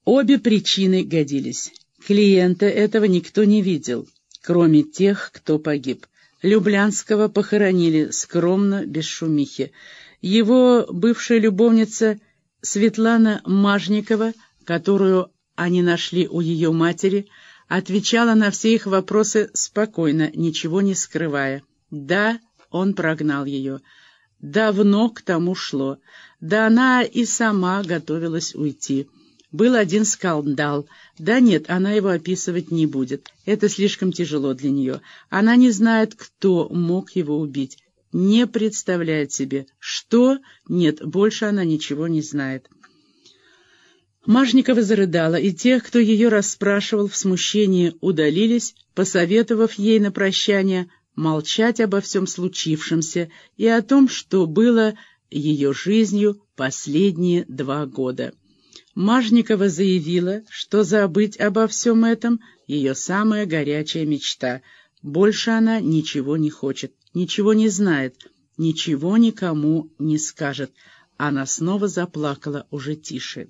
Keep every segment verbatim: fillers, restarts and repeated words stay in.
Обе причины годились. Клиента этого никто не видел, кроме тех, кто погиб. Люблянского похоронили скромно, без шумихи. Его бывшая любовница Светлана Мажникова, которую они нашли у ее матери, отвечала на все их вопросы спокойно, ничего не скрывая. Да, он прогнал ее. Давно к тому шло. Да она и сама готовилась уйти. Был один скандал. Да нет, она его описывать не будет. Это слишком тяжело для нее. Она не знает, кто мог его убить. Не представляет себе, что... Нет, больше она ничего не знает. Мажникова зарыдала, и те, кто ее расспрашивал, в смущении удалились, посоветовав ей на прощание молчать обо всем случившемся и о том, что было ее жизнью последние два года. Мажникова заявила, что забыть обо всем этом — ее самая горячая мечта. Больше она ничего не хочет, ничего не знает, ничего никому не скажет. Она снова заплакала уже тише.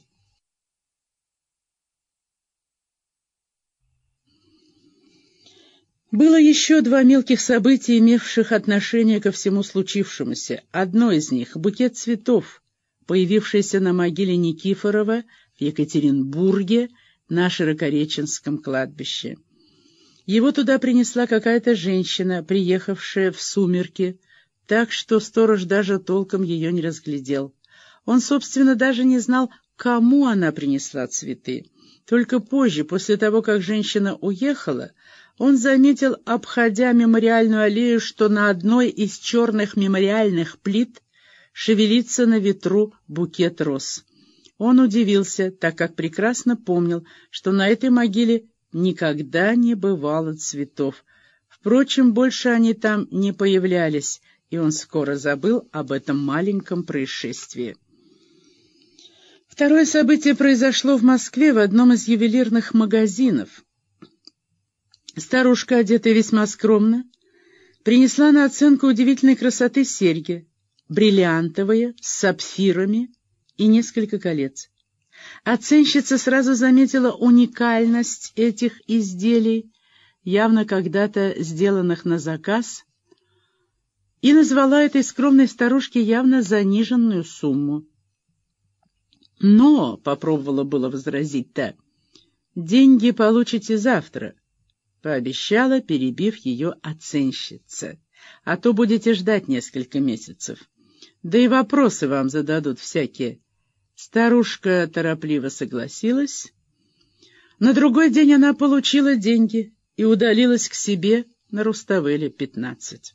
Было еще два мелких события, имевших отношение ко всему случившемуся. Одно из них — букет цветов, появившийся на могиле Никифорова в Екатеринбурге на Широкореченском кладбище. Его туда принесла какая-то женщина, приехавшая в сумерки, так что сторож даже толком ее не разглядел. Он, собственно, даже не знал, кому она принесла цветы. Только позже, после того, как женщина уехала, он заметил, обходя мемориальную аллею, что на одной из черных мемориальных плит шевелится на ветру букет роз. Он удивился, так как прекрасно помнил, что на этой могиле никогда не бывало цветов. Впрочем, больше они там не появлялись, и он скоро забыл об этом маленьком происшествии. Второе событие произошло в Москве в одном из ювелирных магазинов. Старушка, одетая весьма скромно, принесла на оценку удивительной красоты серьги, бриллиантовые, с сапфирами и несколько колец. Оценщица сразу заметила уникальность этих изделий, явно когда-то сделанных на заказ, и назвала этой скромной старушке явно заниженную сумму. «Но», — попробовала было возразить та, — «деньги получите завтра», — пообещала, перебив ее оценщица, «а то будете ждать несколько месяцев. Да и вопросы вам зададут всякие». Старушка торопливо согласилась. На другой день она получила деньги и удалилась к себе на Руставели пятнадцать.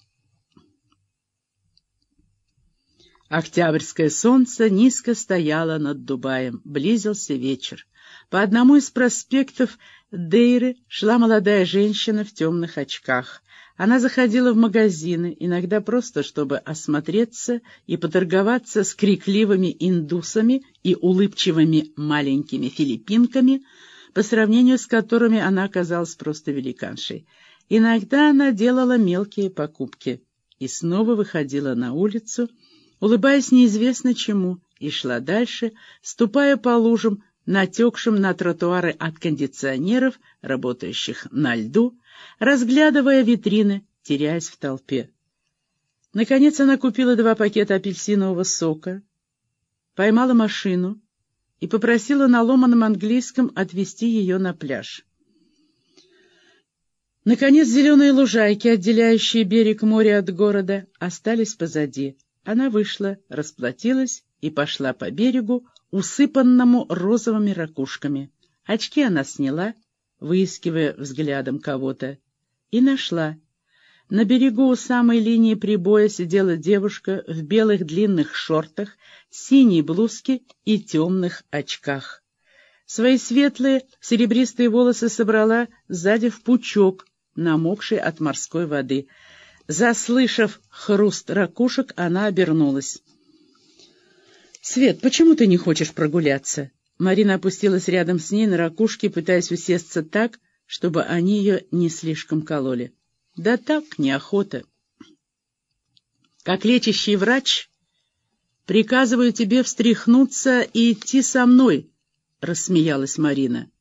Октябрьское солнце низко стояло над Дубаем, близился вечер. По одному из проспектов Дейры шла молодая женщина в темных очках. Она заходила в магазины, иногда просто чтобы осмотреться и поторговаться с крикливыми индусами и улыбчивыми маленькими филиппинками, по сравнению с которыми она оказалась просто великаншей. Иногда она делала мелкие покупки и снова выходила на улицу, улыбаясь неизвестно чему, и шла дальше, ступая по лужам, натекшим на тротуары от кондиционеров, работающих на льду, разглядывая витрины, теряясь в толпе. Наконец она купила два пакета апельсинового сока, поймала машину и попросила на ломаном английском отвезти ее на пляж. Наконец зеленые лужайки, отделяющие берег моря от города, остались позади. Она вышла, расплатилась и пошла по берегу, усыпанному розовыми ракушками. Очки она сняла, выискивая взглядом кого-то, и нашла. На берегу у самой линии прибоя сидела девушка в белых длинных шортах, синей блузке и темных очках. Свои светлые серебристые волосы собрала сзади в пучок, намокший от морской воды. Заслышав хруст ракушек, она обернулась. «Свет, почему ты не хочешь прогуляться?» Марина опустилась рядом с ней на ракушки, пытаясь усесться так, чтобы они ее не слишком кололи. «Да так, неохота. Как лечащий врач, приказываю тебе встряхнуться и идти со мной, — рассмеялась Марина.